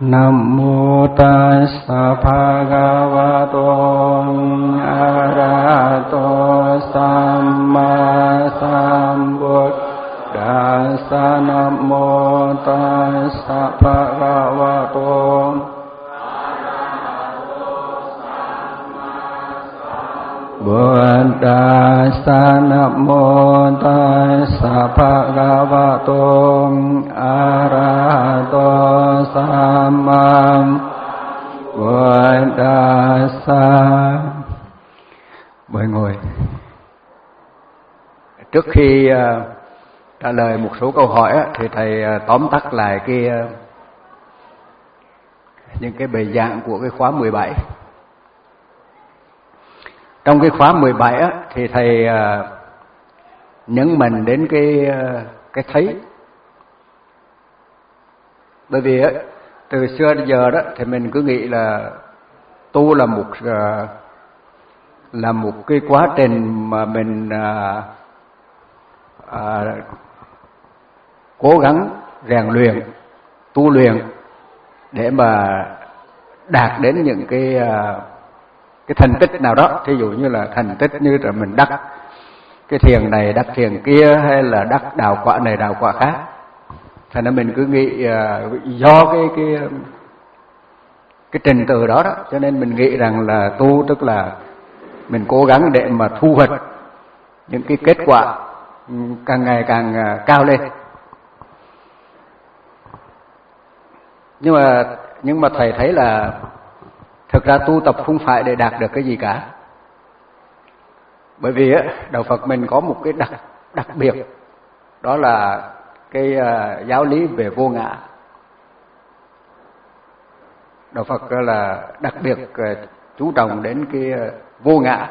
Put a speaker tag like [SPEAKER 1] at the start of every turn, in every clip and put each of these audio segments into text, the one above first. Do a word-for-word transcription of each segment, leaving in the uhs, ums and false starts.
[SPEAKER 1] Nam mô Tassa Bhagavato Arahato Samma Sambuddhassa. Nam mô Tassa Bhagavato Buddhassa. Nam mô Tassa Bhagavato Arahato Samma Buddhassa. Mời ngồi. Trước khi uh, trả lời một số câu hỏi á, thì thầy uh, tóm tắt lại cái uh, những cái bài giảng của cái khóa mười bảy. Trong cái khóa mười bảy á, thì thầy uh, nhấn mạnh đến cái uh, cái thấy. Bởi vì á, từ xưa đến giờ đó thì mình cứ nghĩ là tu là một uh, là một cái quá trình mà mình uh, uh, cố gắng rèn luyện, tu luyện để mà đạt đến những cái uh, cái thành tích nào đó. Thí dụ như là thành tích như là mình đắc cái thiền này, đắc thiền kia, hay là đắc đạo quả này, đạo quả khác. Thành ra mình cứ nghĩ uh, do cái cái cái trình tự đó đó, cho nên mình nghĩ rằng là tu tức là mình cố gắng để mà thu hoạch những cái kết quả càng ngày càng uh, cao lên. Nhưng mà nhưng mà thầy thấy là thực ra tu tập không phải để đạt được cái gì cả. Bởi vì á, đạo Phật mình có một cái đặc đặc biệt, đó là cái uh, giáo lý về vô ngã. Đạo Phật là đặc biệt uh, chú trọng đến cái uh, vô ngã.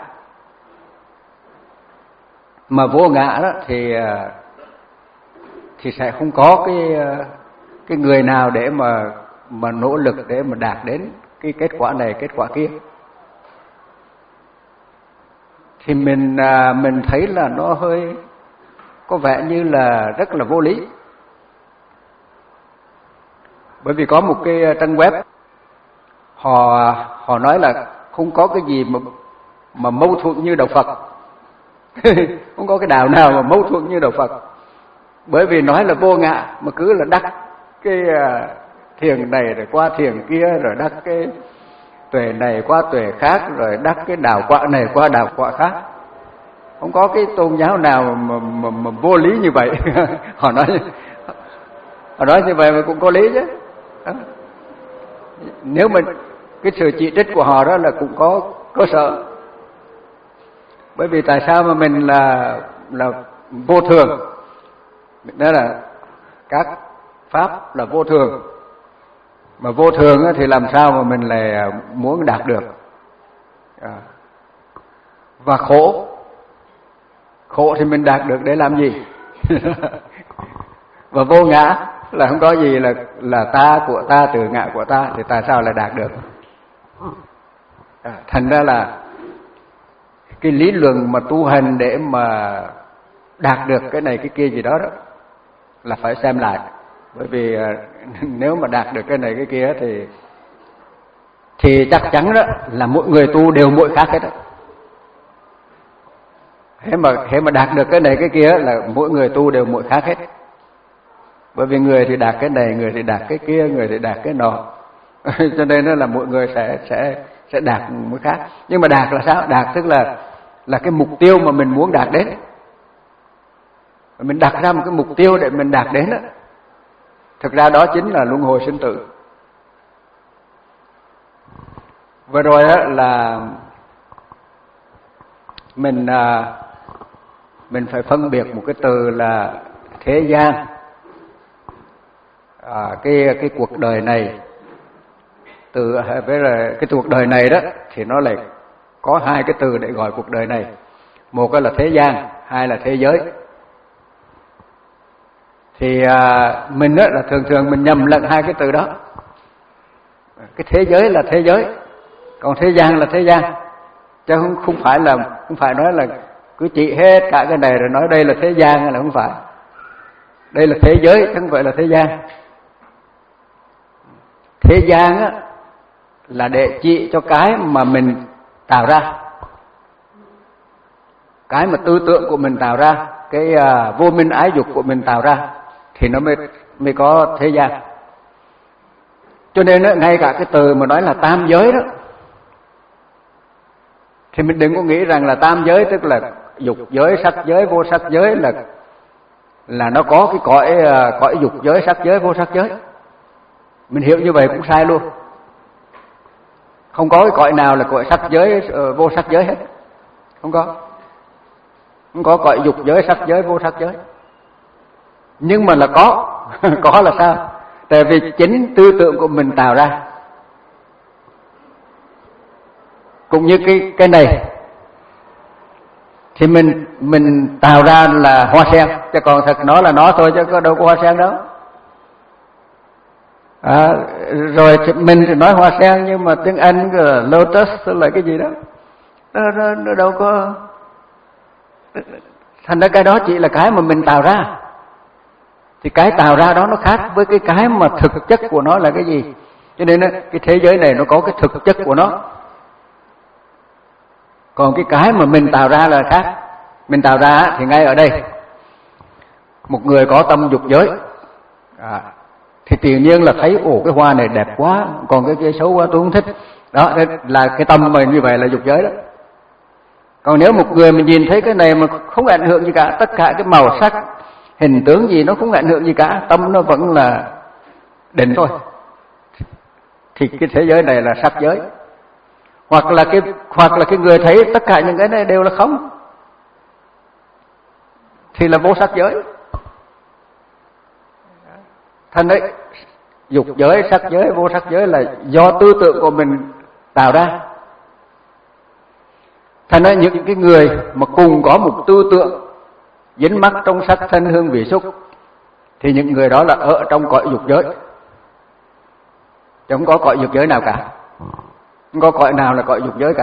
[SPEAKER 1] Mà vô ngã đó thì uh, thì sẽ không có cái uh, cái người nào để mà mà nỗ lực để mà đạt đến cái kết quả này, kết quả kia. Thì mình uh, mình thấy là nó hơi có vẻ như là rất là vô lý. Bởi vì có một cái trang web họ họ nói là không có cái gì mà mà mâu thuẫn như đạo Phật. Không có cái đạo nào mà mâu thuẫn như đạo Phật. Bởi vì nói là vô ngã mà cứ là đắc cái uh, thiền này rồi qua thiền kia, rồi đắc cái tuệ này qua tuệ khác, rồi đắc cái đạo quả này qua đạo quả khác. Không có cái tôn giáo nào mà, mà, mà, mà vô lý như vậy. Họ nói họ nói như vậy mà cũng có lý chứ. Đó. Nếu mà cái sự chỉ trích của họ đó là cũng có cơ sở. Bởi vì tại sao mà mình là là vô thường? Đó là các pháp là vô thường. Mà vô thường thì làm sao mà mình lại muốn đạt được? Và khổ, khổ thì mình đạt được để làm gì? Và vô ngã là không có gì là là ta của ta, từ ngã của ta, thì tại sao lại đạt được? Thành ra là cái lý luận mà tu hành để mà đạt được cái này cái kia gì đó đó là phải xem lại. Bởi vì nếu mà đạt được cái này cái kia thì thì chắc chắn đó là mỗi người tu đều mỗi khác hết đó. Thế mà thế mà đạt được cái này cái kia là mỗi người tu đều mỗi khác hết. Bởi vì người thì đạt cái này, người thì đạt cái kia, người thì đạt cái nọ. Cho nên đó là mỗi người sẽ sẽ sẽ đạt mỗi khác. Nhưng mà đạt là sao? Đạt tức là là cái mục tiêu mà mình muốn đạt đến. Mình đặt ra một cái mục tiêu để mình đạt đến đó. Thực ra đó chính là luân hồi sinh tử. Vừa rồi đó là mình mình phải phân biệt một cái từ là thế gian. À, cái cái cuộc đời này, từ với là cái cuộc đời này đó thì nó lại có hai cái từ để gọi cuộc đời này. Một là thế gian, hai là thế giới. Thì à, mình á, là thường thường mình nhầm lẫn hai cái từ đó. Cái thế giới là thế giới, còn thế gian là thế gian. Chứ không không phải là không phải nói là cứ chỉ hết cả cái này rồi nói đây là thế gian, là không phải. Đây là thế giới chứ không phải là thế gian. thế gian á, là để chỉ cho cái mà mình tạo ra, cái mà tư tưởng của mình tạo ra, cái uh, vô minh ái dục của mình tạo ra thì nó mới mới có thế gian. Cho nên đó, ngay cả cái từ mà nói là tam giới đó, thì mình đừng có nghĩ rằng là tam giới tức là dục giới, sắc giới, vô sắc giới là là nó có cái cõi uh, cõi dục giới, sắc giới, vô sắc giới. Mình hiểu như vậy cũng sai luôn. Không có cái cõi nào là cõi sắc giới, uh, vô sắc giới hết. Không có. Không có cõi dục giới, sắc giới, vô sắc giới. Nhưng mà là có. Có là sao? Tại vì chính tư tưởng của mình tạo ra. Cũng như cái cái này thì mình mình tạo ra là hoa sen, chứ còn thật nó là nó thôi chứ có đâu có hoa sen đâu. À, rồi mình thì nói hoa sen nhưng mà tiếng Anh là lotus là cái gì đó, nó, nó, nó đâu có. Thành ra cái đó chỉ là cái mà mình tạo ra. Thì cái tạo ra đó nó khác với cái cái mà thực chất của nó là cái gì. Cho nên cái thế giới này nó có cái thực chất của nó. Còn cái cái mà mình tạo ra là khác. Mình tạo ra thì ngay ở đây, một người có tâm dục giới à, thì tự nhiên là thấy ồ cái hoa này đẹp quá, còn cái kia xấu quá tôi không thích. Đó là cái tâm mình như vậy là dục giới đó. Còn nếu một người mình nhìn thấy cái này mà không ảnh hưởng gì cả, tất cả cái màu sắc, hình tướng gì nó không ảnh hưởng gì cả, tâm nó vẫn là định thôi, thì cái thế giới này là sắc giới. Hoặc là cái hoặc là cái người thấy tất cả những cái này đều là không, thì là vô sắc giới. Thành đấy, dục giới, sắc giới, vô sắc giới là do tư tưởng của mình tạo ra. Thành ra những cái người mà cùng có một tư tưởng dính mắc trong sắc thân hương vị xúc thì những người đó là ở trong cõi dục giới. Chứ không có cõi dục giới nào cả. Không có cõi nào là cõi dục giới cả.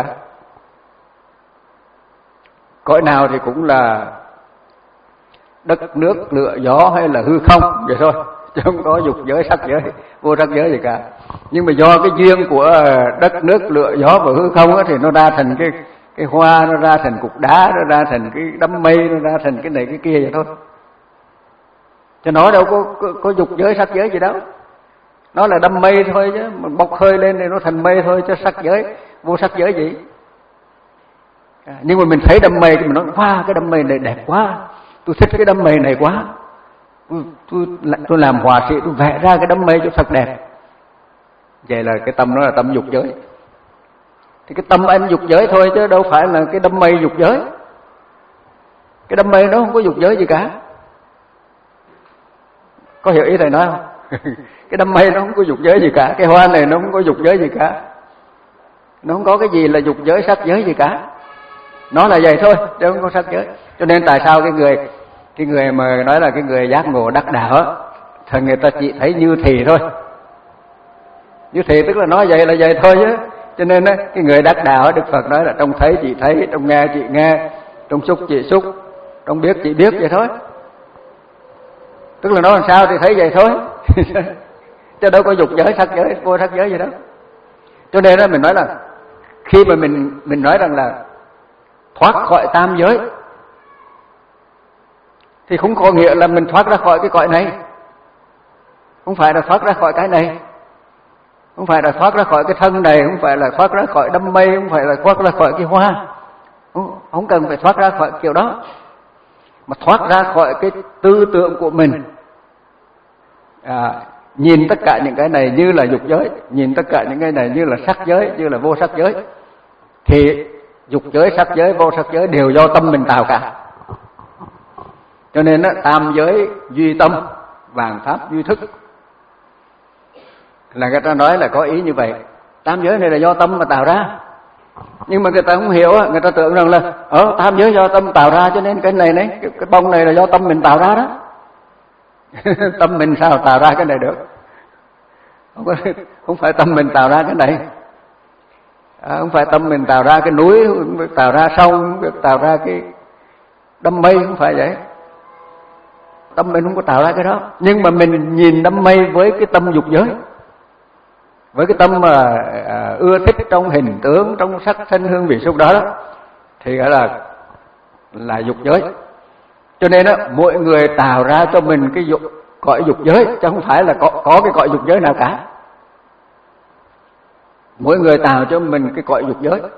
[SPEAKER 1] Cõi nào thì cũng là đất, nước, lửa, gió hay là hư không vậy thôi. Chứ không có dục giới, sắc giới, vô sắc giới gì cả. Nhưng mà do cái duyên của đất, nước, lửa, gió và hư không thì nó ra thành cái cái hoa, nó ra thành cục đá, nó ra thành cái đám mây, nó ra thành cái này cái kia vậy thôi. Chứ nó đâu có, có, có dục giới, sắc giới gì đâu. Nó là đám mây thôi chứ, mà bốc hơi lên thì nó thành mây thôi, chứ sắc giới, vô sắc giới gì. À, nhưng mà mình thấy đám mây thì mình nói, wow, cái đám mây này đẹp quá, tôi thích cái đám mây này quá. Tôi, tôi, tôi làm họa sĩ, tôi vẽ ra cái đám mây cho thật đẹp. Vậy là cái tâm nó là tâm dục giới. Thì cái tâm anh dục giới thôi chứ đâu phải là cái đám mây dục giới. Cái đám mây nó không có dục giới gì cả. Có hiểu ý thầy nói không? Cái đám mây nó không có dục giới gì cả. Cái hoa này nó không có dục giới gì cả. Nó không có cái gì là dục giới, sắc giới gì cả. Nó là vậy thôi, chứ không có sắc giới. Cho nên tại sao cái người cái người mà nói là cái người giác ngộ đắc đạo á, thì người ta chỉ thấy như thì thôi. Như thì tức là nói vậy là vậy thôi chứ. Cho nên á, cái người đắc đạo Đức Phật nói là trong thấy chỉ thấy, trong nghe chỉ nghe, trong xúc chỉ xúc, trong biết chỉ biết vậy thôi. Tức là nói làm sao thì thấy vậy thôi. Chứ đâu có dục giới, sắc giới, vô sắc giới gì đó. Cho nên đó mình nói là khi mà mình mình nói rằng là thoát khỏi tam giới thì không có nghĩa là mình thoát ra khỏi cái cõi này. Không phải là thoát ra khỏi cái này. Không phải là thoát ra khỏi cái thân này, không phải là thoát ra khỏi đám mây, không phải là thoát ra khỏi cái hoa. Không, không cần phải thoát ra khỏi kiểu đó. Mà thoát ra khỏi cái tư tưởng của mình. À, nhìn tất cả những cái này như là dục giới, nhìn tất cả những cái này như là sắc giới, như là vô sắc giới. Thì dục giới, sắc giới, vô sắc giới đều do tâm mình tạo cả. Cho nên đó, tam giới duy tâm, vạn pháp duy thức. Là người ta nói là có ý như vậy. Tam giới này là do tâm mà tạo ra. Nhưng mà người ta không hiểu, người ta tưởng rằng là ở tam giới do tâm tạo ra, cho nên cái này này, cái, cái bông này là do tâm mình tạo ra đó. Tâm mình sao tạo ra cái này được? Không, có, không phải tâm mình tạo ra cái này. À, không phải tâm mình tạo ra cái núi, tạo ra sông, tạo ra cái đám mây, không phải vậy. Tâm mình không có tạo ra cái đó. Nhưng mà mình nhìn đám mây với cái tâm dục giới. với cái tâm mà à, ưa thích trong hình tướng, trong sắc thân hương vị xúc đó, đó thì gọi là là dục giới. Cho nên á, mỗi người tạo ra cho mình cái dục cõi dục giới, chứ không phải là có có cái cõi dục giới nào cả. Mỗi người tạo cho mình cái cõi dục giới.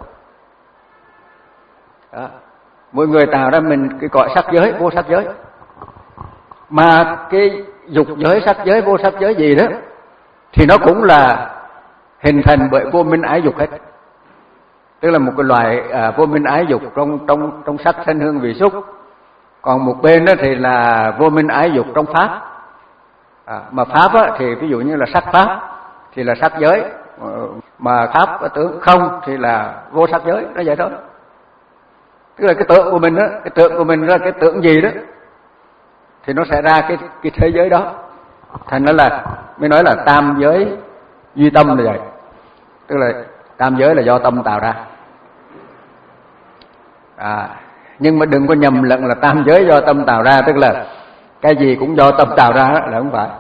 [SPEAKER 1] Đó. Mỗi người tạo ra mình cái cõi sắc giới, vô sắc giới. Mà cái dục giới, sắc giới, vô sắc giới gì đó thì nó cũng là hình thành bởi vô minh ái dục hết. Tức là một cái loại à, vô minh ái dục trong trong trong sắc thân hương vị xúc. Còn một bên đó thì là vô minh ái dục trong pháp. À, mà pháp á, thì ví dụ như là sắc pháp thì là sắc giới, mà pháp tướng không thì là vô sắc giới, nó vậy thôi. Tức là cái tưởng của mình đó, cái tưởng của mình ra cái tưởng gì đó thì nó sẽ ra cái cái thế giới đó. Thành ra là mới nói là tam giới duy tâm là vậy. Tức là tam giới là do tâm tạo ra. À, nhưng mà đừng có nhầm lẫn là tam giới do tâm tạo ra, tức là cái gì cũng do tâm tạo ra đó, là không phải.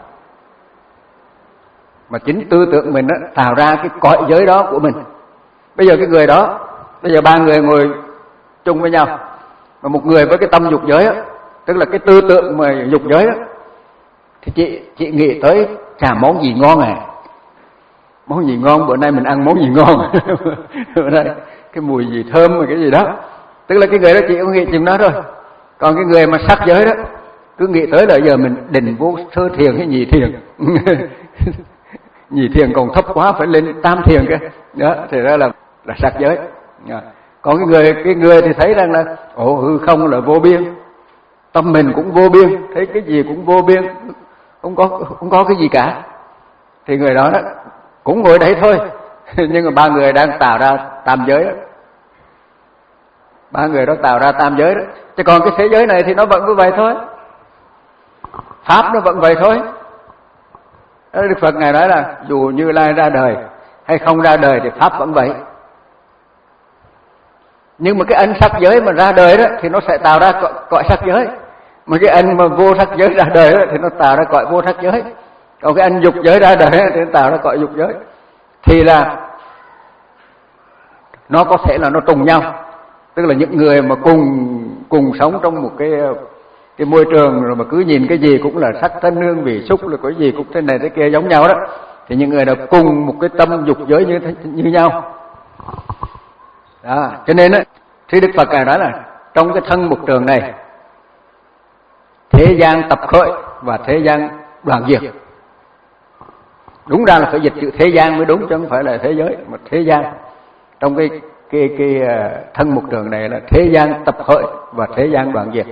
[SPEAKER 1] Mà chính tư tưởng mình đó, tạo ra cái cõi giới đó của mình. Bây giờ cái người đó, bây giờ ba người ngồi chung với nhau, mà một người với cái tâm dục giới đó, tức là cái tư tưởng mà dục giới đó, thì chị chị nghĩ tới chả món gì ngon à, món gì ngon, bữa nay mình ăn món gì ngon bữa nay cái mùi gì thơm rồi cái gì đó. Tức là cái người đó chỉ có nghĩ chừng đó thôi. Còn cái người mà sắc giới đó cứ nghĩ tới là giờ mình định vô sơ thiền hay nhị thiền nhị thiền còn thấp quá, phải lên tam thiền kia đó, thì ra là là sắc giới. Còn cái người cái người thì thấy rằng là ồ hư không là vô biên, tâm mình cũng vô biên, thấy cái gì cũng vô biên, không có không có cái gì cả, thì người đó, đó cũng ngồi đấy thôi. Nhưng mà ba người đang tạo ra tam giới đó. Ba người đó tạo ra tam giới đó. Chứ còn cái thế giới này thì nó vẫn cứ vậy thôi, pháp nó vẫn vậy thôi. Đức Phật Ngài nói là dù Như Lai ra đời hay không ra đời thì pháp vẫn vậy. Nhưng mà cái anh sắc giới mà ra đời đó thì nó sẽ tạo ra cõi, cõi sắc giới. Mà cái anh mà vô sắc giới ra đời đó thì nó tạo ra cõi vô sắc giới. Còn cái anh dục giới ra đời đó, thì nó tạo ra cõi dục giới. Thì là nó có thể là nó trùng nhau. Tức là những người mà cùng cùng sống trong một cái cái môi trường rồi mà cứ nhìn cái gì cũng là sắc thân hương vị xúc, là cái gì cũng thế này thế kia giống nhau đó, thì những người đó cùng một cái tâm dục giới như như nhau. Đó, cho nên á, thì Đức Phật Ngài nói là trong cái thân mục trường này, thế gian tập khởi và thế gian đoạn diệt. Đúng ra là phải dịch chữ thế gian mới đúng, chứ không phải là thế giới, mà thế gian. Trong cái cái cái thân mục trường này là thế gian tập khởi và thế gian đoạn diệt.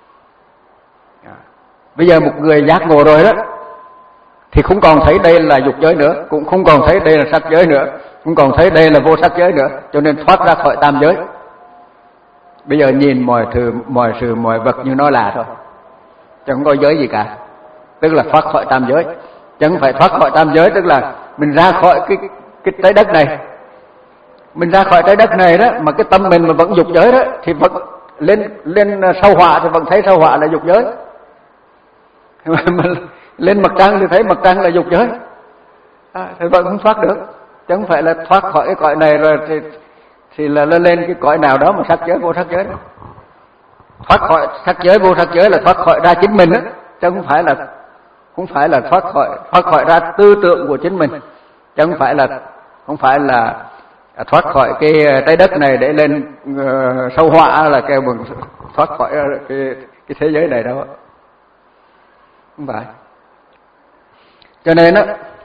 [SPEAKER 1] Bây giờ một người giác ngộ rồi đó thì không còn thấy đây là dục giới nữa, cũng không còn thấy đây là sắc giới nữa, không còn thấy đây là vô sắc giới nữa, cho nên thoát ra khỏi tam giới. Bây giờ nhìn mọi thứ, mọi sự, mọi vật như nó là thôi, chứ không có giới gì cả. Tức là thoát khỏi tam giới. Chứ không phải thoát khỏi tam giới tức là mình ra khỏi cái cái trái đất này. Mình ra khỏi trái đất này đó, mà cái tâm mình mà vẫn dục giới đó thì vẫn lên lên sao hỏa thì vẫn thấy sao hỏa là dục giới. Mà lên mặt trăng thì thấy mặt trăng là dục giới, à, thì vẫn không thoát được. Chứ không phải là thoát khỏi cái cõi này rồi thì thì là lên cái cõi nào đó mà sắc giới vô sắc giới. Thoát khỏi sắc giới vô sắc giới là thoát khỏi ra chính mình đó, chứ không phải là không phải là thoát khỏi thoát khỏi ra tư tưởng của chính mình, chứ không phải là không phải là thoát khỏi cái trái đất này để lên uh, sâu họa là kêu bằng thoát khỏi cái cái thế giới này đâu. Không phải. Cho nên đó,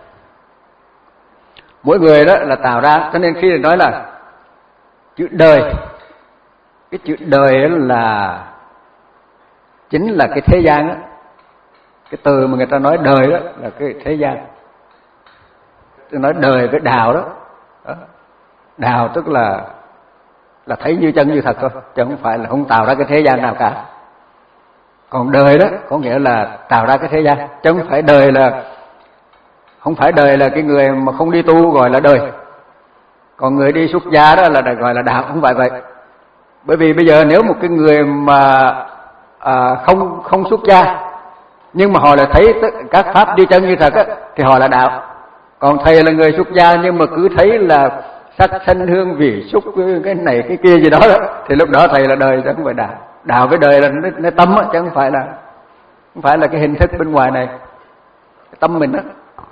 [SPEAKER 1] mỗi người đó là tạo ra, cho nên khi nói là chữ đời, cái chữ đời đó là chính là cái thế gian đó. Cái từ mà người ta nói đời đó là cái thế gian. Tôi nói đời với đạo đó. đó. Đạo tức là là thấy như chân như thật thôi, chứ không phải là không tạo ra cái thế gian nào cả. Còn đời đó có nghĩa là tạo ra cái thế gian, chứ không phải đời là không phải đời là cái người mà không đi tu gọi là đời. Còn người đi xuất gia đó là gọi là đạo, không phải vậy. Bởi vì bây giờ nếu một cái người mà à, không không xuất gia nhưng mà họ lại thấy các pháp đi chân như thật á, thì họ là đạo. Còn thầy là người xuất gia nhưng mà cứ thấy là sắc thanh hương vị xúc cái này cái kia gì đó, đó thì lúc đó thầy là đời, chứ không phải đạo. Đạo với đời là nó, nó tâm á, chứ không phải là không phải là cái hình thức bên ngoài này, cái tâm mình đó.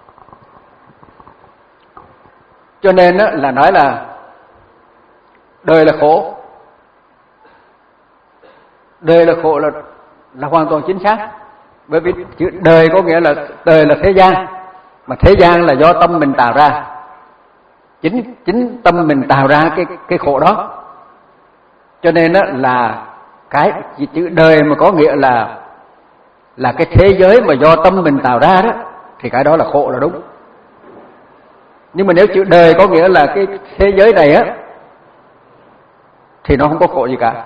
[SPEAKER 1] Cho nên á, là nói là đời là khổ. Đời là khổ là là hoàn toàn chính xác. Bởi vì chữ đời có nghĩa là đời là thế gian, mà thế gian là do tâm mình tạo ra. Chính chính tâm mình tạo ra cái cái khổ đó. Cho nên á, là cái chữ đời mà có nghĩa là là cái thế giới mà do tâm mình tạo ra đó, thì cái đó là khổ là đúng. Nhưng mà nếu chữ đời có nghĩa là cái thế giới này á, thì nó không có khổ gì cả.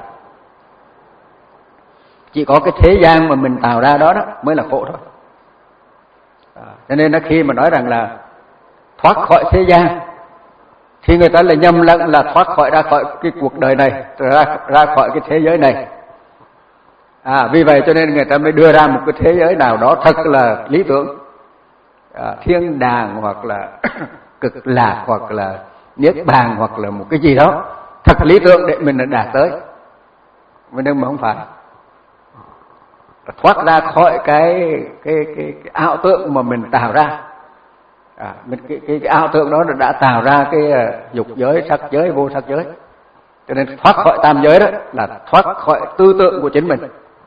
[SPEAKER 1] Chỉ có cái thế gian mà mình tạo ra đó, đó mới là khổ thôi. À, cho nên là khi mà nói rằng là thoát khỏi thế gian, thì người ta lại nhầm lẫn là thoát khỏi ra khỏi cái cuộc đời này, ra ra khỏi cái thế giới này. À, vì vậy cho nên người ta mới đưa ra một cái thế giới nào đó thật là lý tưởng, à, thiên đàng hoặc là cực lạc hoặc là niết bàn hoặc là một cái gì đó thật lý tưởng để mình đạt tới. Nhưng mà không phải. Thoát ra khỏi cái cái cái, cái ảo tượng mà mình tạo ra. À, mình cái, cái cái ảo tượng đó đã tạo ra cái uh, dục giới, sắc giới, vô sắc giới. Cho nên thoát khỏi tam giới đó là thoát khỏi tư tưởng của chính mình,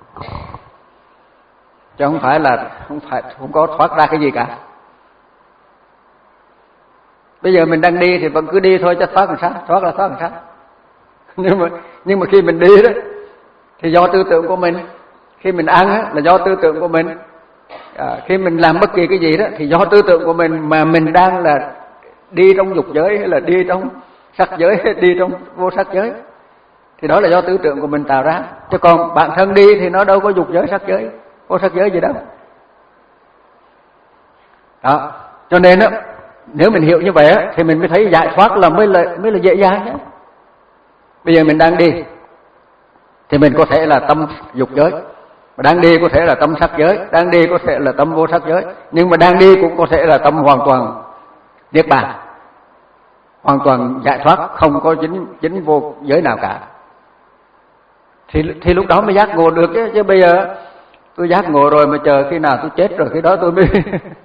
[SPEAKER 1] chứ không phải là không phải không có thoát ra cái gì cả. Bây giờ mình đang đi thì vẫn cứ đi thôi, chứ thoát làm sao? Thoát là thoát làm sao? Nhưng mà nhưng mà khi mình đi đó thì do tư tưởng của mình. Khi mình ăn á, là do tư tưởng của mình. À, khi mình làm bất kỳ cái gì đó thì do tư tưởng của mình, mà mình đang là đi trong dục giới hay là đi trong sắc giới hay đi trong vô sắc giới, thì đó là do tư tưởng của mình tạo ra. Chứ còn bản thân đi thì nó đâu có dục giới, sắc giới, vô sắc giới gì đâu. Đó, cho nên á, nếu mình hiểu như vậy á, thì mình mới thấy giải thoát là mới là mới là dễ dàng nhé. Bây giờ mình đang đi thì mình có thể là tâm dục giới, mà đang đi có thể là tâm sắc giới, đang đi có thể là tâm vô sắc giới, nhưng mà đang đi cũng có thể là tâm hoàn toàn niết bàn, hoàn toàn giải thoát, không có chính chính vô giới nào cả. Thì thì lúc đó mới giác ngộ được chứ. Chứ bây giờ tôi giác ngộ rồi mà chờ khi nào tôi chết rồi khi đó tôi mới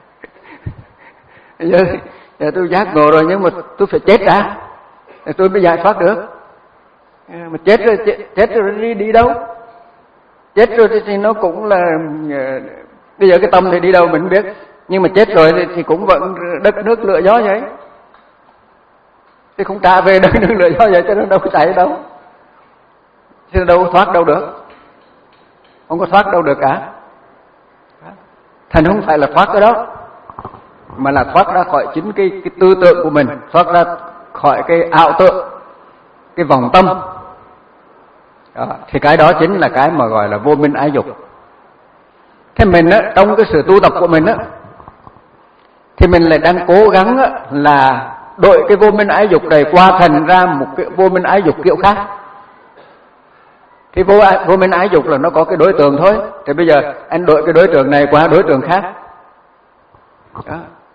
[SPEAKER 1] giờ, giờ tôi giác ngộ rồi nhưng mà tôi phải chết đã thì tôi mới giải thoát được. Mà chết rồi chết, chết rồi đi đi đâu? Chết rồi thì nó cũng là bây giờ cái tâm thì đi đâu mình không biết, nhưng mà chết rồi thì, thì cũng vẫn đất nước lửa gió vậy, thì không trả về đất nước lửa gió vậy, cho nó đâu có chạy đâu, chứ đâu có thoát đâu được, không có thoát đâu được cả. Thành không phải là thoát cái đó, mà là thoát ra khỏi chính cái cái tư tưởng của mình, thoát ra khỏi cái ảo tưởng, cái vòng tâm. Đó, thì cái đó chính là cái mà gọi là vô minh ái dục. Thế mình á, trong cái sự tu tập của mình á, thì mình lại đang cố gắng á, là đội cái vô minh ái dục này qua thành ra một cái vô minh ái dục kiểu khác. Thì vô, vô minh ái dục là nó có cái đối tượng thôi. Thì bây giờ anh đội cái đối tượng này qua đối tượng khác. Đó.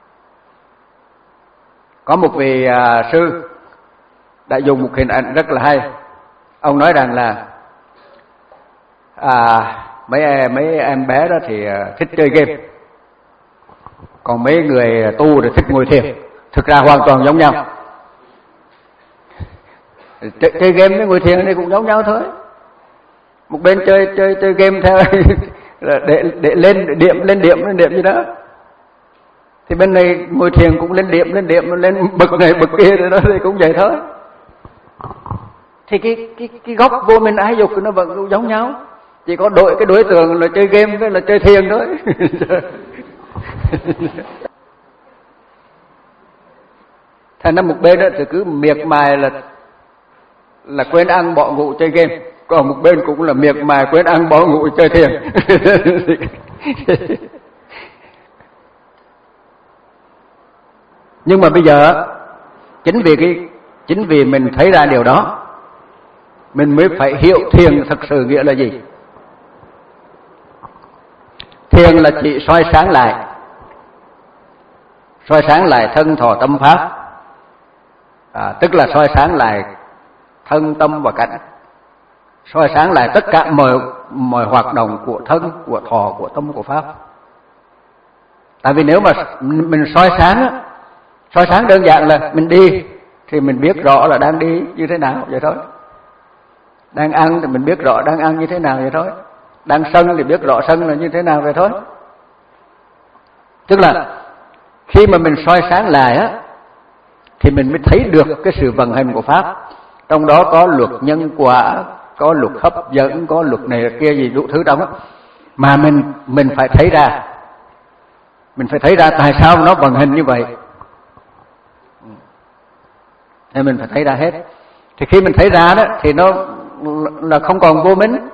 [SPEAKER 1] Có một vị à, sư đã dùng một hình ảnh rất là hay. Ông nói rằng là à, mấy mấy em bé đó thì thích chơi game, còn mấy người tu thì thích ngồi thiền. Thực ra hoàn toàn giống nhau. Chơi, chơi game với ngồi thiền này cũng giống nhau thôi. Một bên chơi chơi chơi game theo để để lên để điểm lên điểm lên điểm gì đó, thì bên này ngồi thiền cũng lên điểm lên điểm lên bậc này bậc kia rồi đó, thì cũng vậy thôi. Thì cái cái cái gốc vô minh ái dục nó vẫn giống nhau, chỉ có đội cái đối tượng là chơi game với là chơi thiền thôi. Thành ra một bên đó thì cứ miệt mài là là quên ăn bỏ ngủ chơi game, còn một bên cũng là miệt mài quên ăn bỏ ngủ chơi thiền. Nhưng mà bây giờ chính vì cái chính vì mình thấy ra điều đó, mình mới phải hiểu thiền thật sự nghĩa là gì. Thiền là chỉ soi sáng lại, soi sáng lại thân thọ tâm pháp, à, tức là soi sáng lại thân tâm và cảnh, soi sáng lại tất cả mọi mọi hoạt động của thân, của thọ, của tâm, của pháp. Tại vì nếu mà mình soi sáng, soi sáng đơn giản là mình đi thì mình biết rõ là đang đi như thế nào vậy thôi. Đang ăn thì mình biết rõ đang ăn như thế nào vậy thôi. Đang sân thì biết rõ sân là như thế nào vậy thôi. Tức là khi mà mình soi sáng lại á, thì mình mới thấy được cái sự vận hành của pháp. Trong đó có luật nhân quả, có luật hấp dẫn, có luật này kia gì đủ thứ trong đó. Mà mình mình phải thấy ra, mình phải thấy ra tại sao nó vận hành như vậy. Nên mình phải thấy ra hết. Thì khi mình thấy ra đó thì nó là không còn vô minh.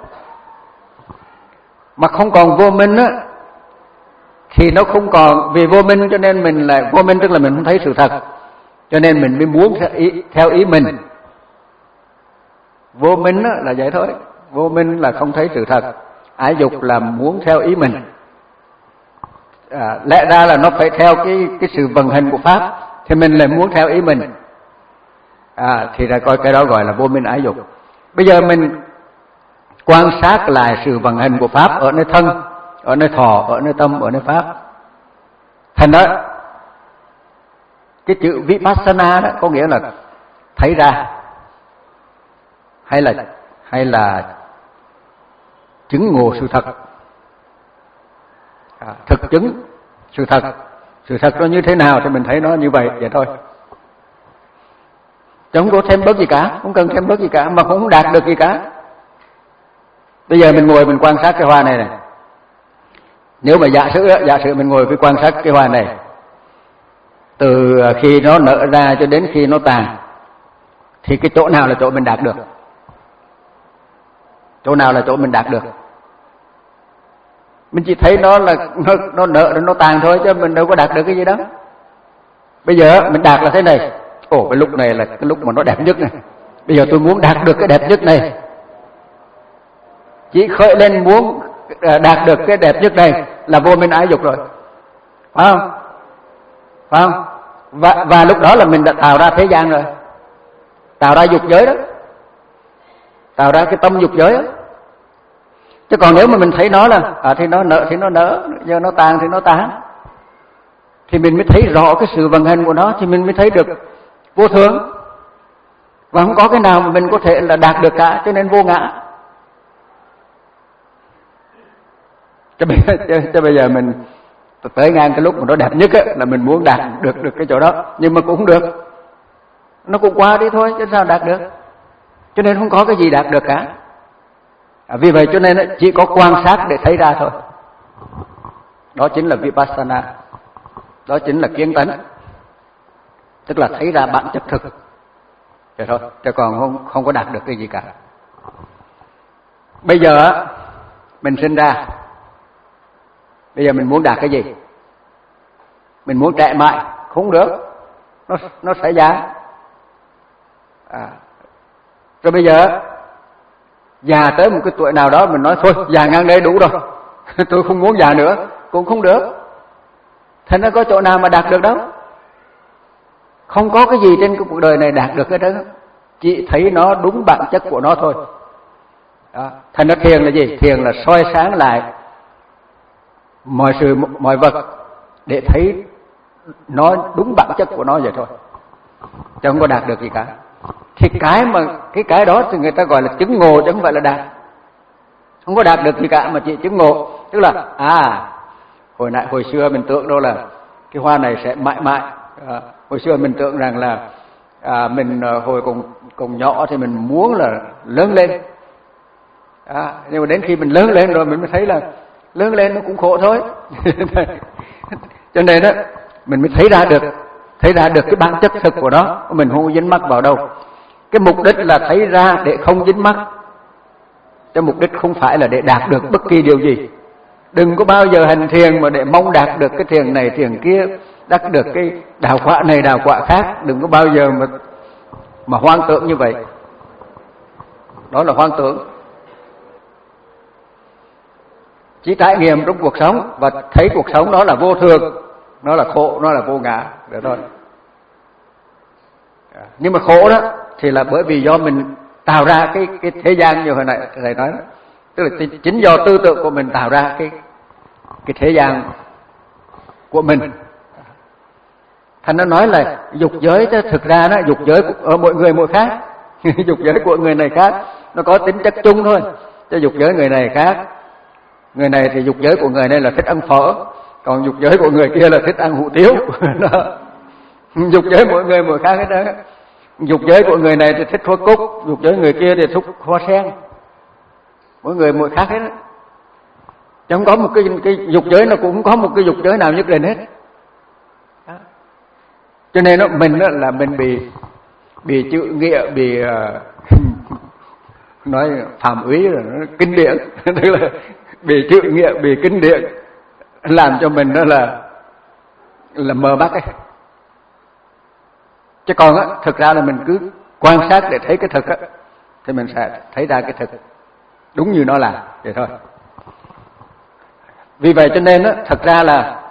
[SPEAKER 1] Mà không còn vô minh á thì nó không còn, vì vô minh cho nên mình lại vô minh, tức là mình không thấy sự thật, cho nên mình mới muốn theo ý, theo ý mình. Vô minh á là vậy thôi. Vô minh là không thấy sự thật, ái dục là muốn theo ý mình. À, lẽ ra là nó phải theo cái cái sự vận hành của pháp, thì mình lại muốn theo ý mình. À, thì ra coi cái đó gọi là vô minh ái dục. Bây giờ mình quan sát lại sự vận hành của pháp ở nơi thân, ở nơi thọ, ở nơi tâm, ở nơi pháp. Thành đó, cái chữ vipassana đó có nghĩa là thấy ra, hay là hay là chứng ngộ sự thật, à, thực chứng sự thật. Sự thật nó như thế nào thì mình thấy nó như vậy vậy thôi. Chứ không có thêm bớt gì cả, không cần thêm bớt gì cả, mà không đạt được gì cả. Bây giờ mình ngồi mình quan sát cái hoa này này. Nếu mà giả sử giả sử mình ngồi với quan sát cái hoa này, từ khi nó nở ra cho đến khi nó tàn, thì cái chỗ nào là chỗ mình đạt được? Chỗ nào là chỗ mình đạt được? Mình chỉ thấy nó là nó, nó nở rồi nó tàn thôi, chứ mình đâu có đạt được cái gì đó. Bây giờ mình đạt là thế này. Ồ, cái lúc này là cái lúc mà nó đẹp nhất này. Bây giờ tôi muốn đạt được cái đẹp nhất này. Chỉ khởi lên muốn đạt được cái đẹp nhất này là vô minh ái dục rồi, phải không? Phải không? Và, và lúc đó là mình đã tạo ra thế gian rồi, tạo ra dục giới đó, tạo ra cái tâm dục giới đó. Chứ còn nếu mà mình thấy nó là à, thì nó nở thì nó nở, giờ nó tàn thì nó tàn, thì mình mới thấy rõ cái sự vận hành của nó, thì mình mới thấy được vô thường. Và không có cái nào mà mình có thể là đạt được cả, cho nên vô ngã. Cho bây, cho, cho bây giờ mình tới ngang cái lúc mà nó đẹp nhất á, là mình muốn đạt được được cái chỗ đó, nhưng mà cũng không được. Nó cũng qua đi thôi, chứ sao đạt được. Cho nên không có cái gì đạt được cả. À, vì vậy cho nên chỉ có quan sát để thấy ra thôi. Đó chính là vipassana. Đó chính là kiến tánh. Tức là thấy ra bản chất thực. Vậy thôi, chứ còn không, không có đạt được cái gì cả. Bây giờ mình sinh ra, bây giờ mình muốn đạt cái gì? Mình muốn trẻ mãi, không được. Nó, nó sẽ già. À. Rồi bây giờ già tới một cái tuổi nào đó mình nói thôi già ngang đây đủ rồi, tôi không muốn già nữa, cũng không được. Thế nó có chỗ nào mà đạt được đâu. Không có cái gì trên cái cuộc đời này đạt được cái đó, chỉ thấy nó đúng bản chất của nó thôi. Đó. Thành nó thiền là gì? Thiền là soi sáng lại mọi sự mọi vật để thấy nó đúng bản chất của nó vậy thôi, chứ không có đạt được gì cả. Thì cái mà cái cái đó thì người ta gọi là chứng ngộ, chứ không phải là đạt. Không có đạt được gì cả mà chỉ chứng ngộ. Tức là à hồi nãy hồi xưa mình tưởng đâu là cái hoa này sẽ mãi mãi. À, hồi xưa mình tưởng rằng là à, mình hồi còn còn nhỏ thì mình muốn là lớn lên. À, nhưng mà đến khi mình lớn lên rồi mình mới thấy là lớn lên nó cũng khổ thôi. Cho nên đó mình mới thấy ra được thấy ra được cái bản chất thực của nó, mình không dính mắc vào đâu. Cái mục đích là thấy ra để không dính mắc, cái mục đích không phải là để đạt được bất kỳ điều gì. Đừng có bao giờ hành thiền mà để mong đạt được cái thiền này thiền kia, đạt được cái đạo quả này đạo quả khác. Đừng có bao giờ mà mà hoang tưởng như vậy. Đó là hoang tưởng. Chỉ trải nghiệm trong cuộc sống và thấy cuộc sống đó là vô thường, nó là khổ, nó là vô ngã, được thôi. Nhưng mà khổ đó thì là bởi vì do mình tạo ra cái cái thế gian như hồi nãy thầy nói đó. Tức là chính do tư tưởng của mình tạo ra cái cái thế gian của mình. Thành nó nói là dục giới đó, thực ra đó dục giới ở mỗi người mỗi khác. Dục giới của người này khác, nó có tính chất chung thôi. Chứ dục giới người này khác. Người này thì dục giới của người này là thích ăn phở, còn dục giới của người kia là thích ăn hủ tiếu. Dục giới mỗi người mỗi khác hết đó. Dục giới của người này thì thích hoa cúc, dục giới người kia thì thích hoa sen. Mỗi người mỗi khác hết đó. Chứ không có một cái, cái dục giới, nó cũng không có một cái dục giới nào nhất định hết. Đó. Cho nên đó, mình đó là mình bị bị chữ nghĩa, bị uh, nói phạm úy là nó kinh điển, tức là bị chữ nghĩa, bị kinh điển làm cho mình đó là là mờ mắt ấy. Chứ còn á, thực ra là mình cứ quan sát để thấy cái thực á, thì mình sẽ thấy ra cái thực đúng như nó là vậy thôi. Vì vậy cho nên á, thật ra là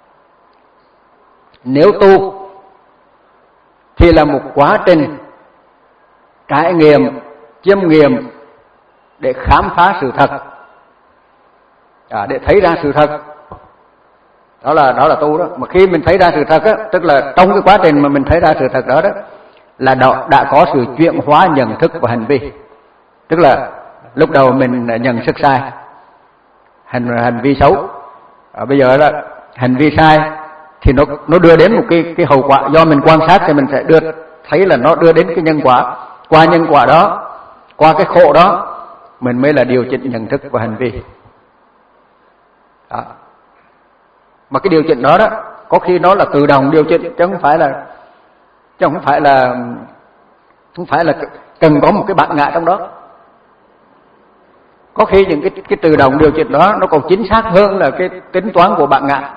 [SPEAKER 1] nếu tu thì là một quá trình trải nghiệm, chiêm nghiệm để khám phá sự thật, à, để thấy ra sự thật. Đó là đó là tu đó. Mà khi mình thấy ra sự thật á, tức là trong cái quá trình mà mình thấy ra sự thật đó đó là đã, đã có sự chuyển hóa nhận thức và hành vi. Tức là lúc đầu mình nhận thức sai, hành hành vi xấu. À, bây giờ là hành vi sai thì nó nó đưa đến một cái cái hậu quả, do mình quan sát thì mình sẽ đưa thấy là nó đưa đến cái nhân quả. Qua nhân quả đó, qua cái khổ đó, mình mới là điều chỉnh nhận thức và hành vi. Đó. Mà cái điều chỉnh đó đó, có khi nó là tự động điều chỉnh, chứ không phải là chứ không phải là không phải là cần có một cái bản ngã trong đó. Có khi những cái cái tự động điều chỉnh đó nó còn chính xác hơn là cái tính toán của bản ngã.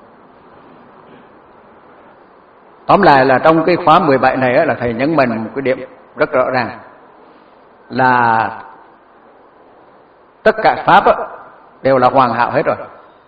[SPEAKER 1] Tóm lại là trong cái khóa mười bảy này là thầy nhấn mạnh một cái điểm rất rõ ràng là tất cả pháp đều là hoàn hảo hết rồi.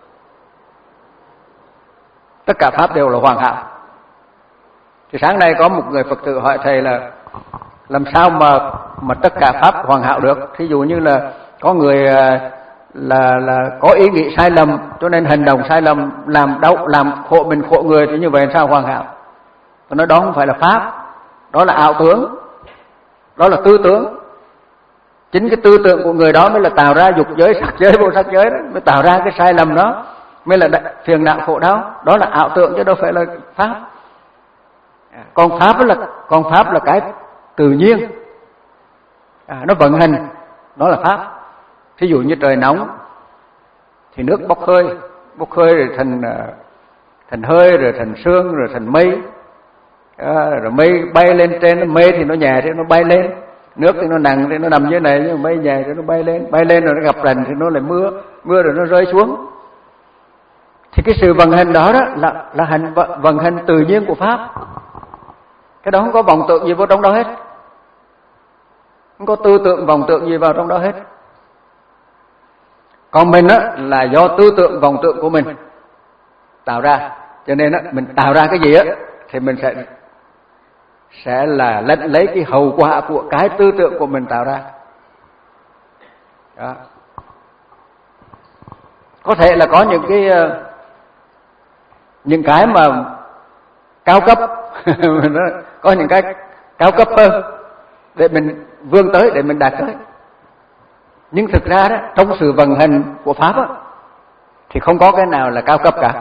[SPEAKER 1] Tất cả pháp đều là hoàn hảo. Thì sáng nay có một người Phật tử hỏi thầy là làm sao mà mà tất cả pháp hoàn hảo được? Thí dụ như là có người là là có ý nghĩ sai lầm cho nên hành động sai lầm, làm đau làm khổ mình khổ người, thì như vậy sao hoàn hảo? Tôi nói đó không phải là pháp, đó là ảo tưởng, đó là tư tưởng. Chính cái tư tưởng của người đó mới là tạo ra dục giới, sắc giới, vô sắc giới đó, mới tạo ra cái sai lầm đó, mới là phiền não khổ đau. Đó là ảo tưởng chứ đâu phải là pháp. Còn pháp là còn pháp là cái tự nhiên, à, nó vận hành, đó là pháp. Thí dụ như trời nóng thì nước bốc hơi, bốc hơi rồi thành thành hơi, rồi thành sương, rồi thành mây, à, rồi mây bay lên trên, mây thì nó nhẹ thì nó bay lên, nước thì nó nặng thì nó nằm dưới này, nhưng mà mây nhẹ thì nó bay lên, bay lên rồi nó gặp rành thì nó lại mưa, mưa rồi nó rơi xuống. Thì cái sự vận hành đó đó là là hành vận hành tự nhiên của pháp. Cái đó không có vọng tưởng gì vào trong đó hết, không có tư tưởng vọng tưởng gì vào trong đó hết. Còn mình á là do tư tưởng vọng tưởng của mình tạo ra, cho nên á mình tạo ra cái gì á thì mình sẽ sẽ là lấy, lấy cái hậu quả của cái tư tưởng của mình tạo ra. Đó. Có thể là có những cái những cái mà cao cấp, có những cái cao cấp hơn để mình vươn tới, để mình đạt tới. Nhưng thực ra đó, trong sự vận hành của pháp á, thì không có cái nào là cao cấp cả.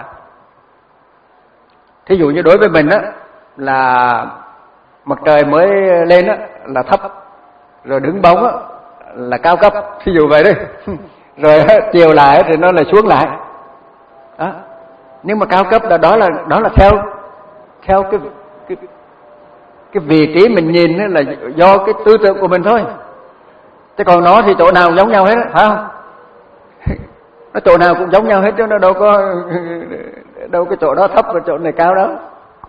[SPEAKER 1] Thí dụ như đối với mình á, là mặt trời mới lên á, là thấp, rồi đứng bóng á, là cao cấp. Thí dụ vậy đấy. Rồi á, chiều lại thì nó lại xuống lại. Đó. Nhưng mà cao cấp là đó là đó là theo theo cái cái cái vị trí mình nhìn ấy, là do cái tư tưởng của mình thôi. Chứ còn nó thì chỗ nào cũng giống nhau hết, phải không? Nó chỗ nào cũng giống nhau hết chứ nó đâu có đâu cái chỗ đó thấp và chỗ này cao đó.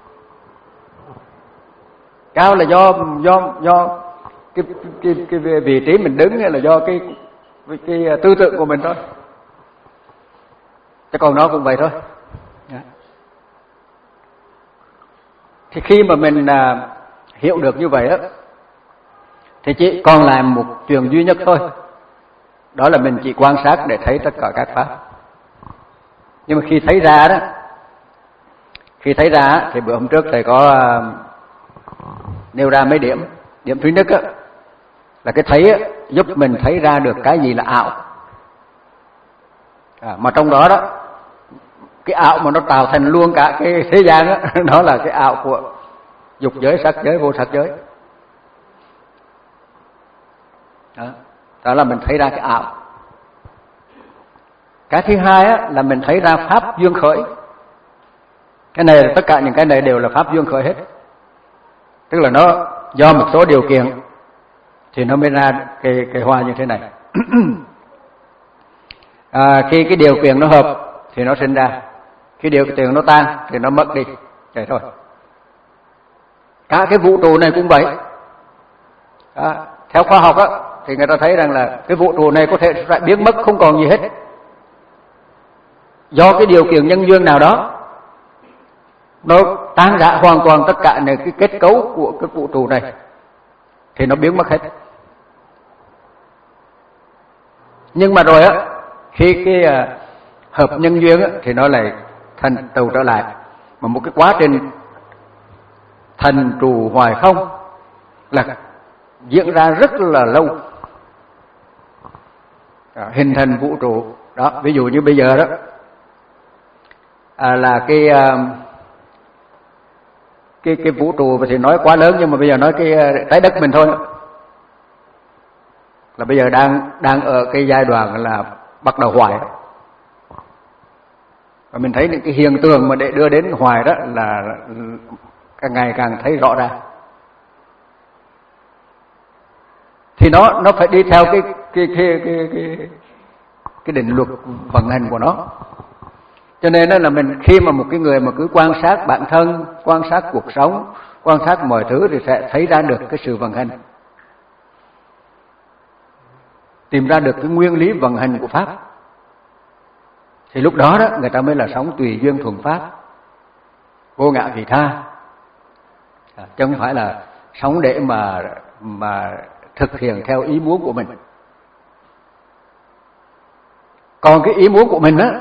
[SPEAKER 1] Cao là do do do cái cái cái vị trí mình đứng, hay là do cái cái, cái tư tưởng của mình thôi. Chứ còn nó cũng vậy thôi. Thì khi mà mình à, hiểu được như vậy á, thì chỉ còn làm một chuyện duy nhất thôi, đó là mình chỉ quan sát để thấy tất cả các pháp. Nhưng mà khi thấy ra đó, khi thấy ra thì bữa hôm trước thầy có à, nêu ra mấy điểm. Điểm thứ nhất á, là cái thấy á, giúp mình thấy ra được cái gì là ảo. À, mà trong đó đó, cái ảo mà nó tạo thành luôn cả cái thế gian đó, đó là cái ảo của dục giới, sắc giới, vô sắc giới. Đó, đó là mình thấy ra cái ảo. Cái thứ hai á, là mình thấy ra pháp duyên khởi. Cái này, tất cả những cái này đều là pháp duyên khởi hết. Tức là nó do một số điều kiện thì nó mới ra cái, cái hoa như thế này. À, khi cái điều kiện nó hợp thì nó sinh ra, khi điều kiện nó tan thì nó mất đi, vậy thôi. Cả cái vũ trụ này cũng vậy. À, theo khoa học á, thì người ta thấy rằng là cái vũ trụ này có thể sẽ biến mất không còn gì hết, do cái điều kiện nhân duyên nào đó nó tan rã hoàn toàn tất cả những cái kết cấu của cái vũ trụ này thì nó biến mất hết. Nhưng mà rồi á, khi cái uh, hợp nhân duyên á, thì nó lại thành tựu trở lại. Mà một cái quá trình thành trụ hoài không là diễn ra rất là lâu, à, hình thành vũ trụ đó. Ví dụ như bây giờ đó, à, là cái uh, cái cái vũ trụ thì nói quá lớn, nhưng mà bây giờ nói cái uh, trái đất mình thôi, là bây giờ đang đang ở cái giai đoạn là bắt đầu hoài. Và mình thấy những cái hiện tượng mà để đưa đến hoài đó là càng ngày càng thấy rõ ràng. Thì nó nó phải đi theo cái cái cái cái cái, cái định luật vận hành của nó. Cho nên đó là mình, khi mà một cái người mà cứ quan sát bản thân, quan sát cuộc sống, quan sát mọi thứ thì sẽ thấy ra được cái sự vận hành, tìm ra được cái nguyên lý vận hành của pháp. Thì lúc đó đó người ta mới là sống tùy duyên thuận pháp, vô ngã vị tha, à, chứ không phải là sống để mà mà thực hiện theo ý muốn của mình. Còn cái ý muốn của mình á,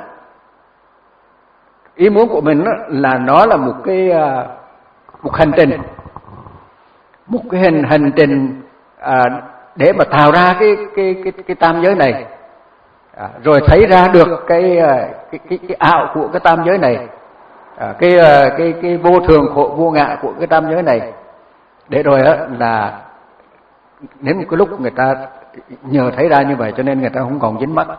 [SPEAKER 1] ý muốn của mình á, là nó là một cái một hành trình, một cái hành hành trình à, để mà tạo ra cái cái cái cái tam giới này, à, rồi thấy ra được cái cái cái, cái ảo của cái tam giới này, à, cái cái cái vô thường khổ vô ngã của cái tam giới này, để rồi á là đến cái lúc người ta nhờ thấy ra như vậy, cho nên người ta không còn dính mắc,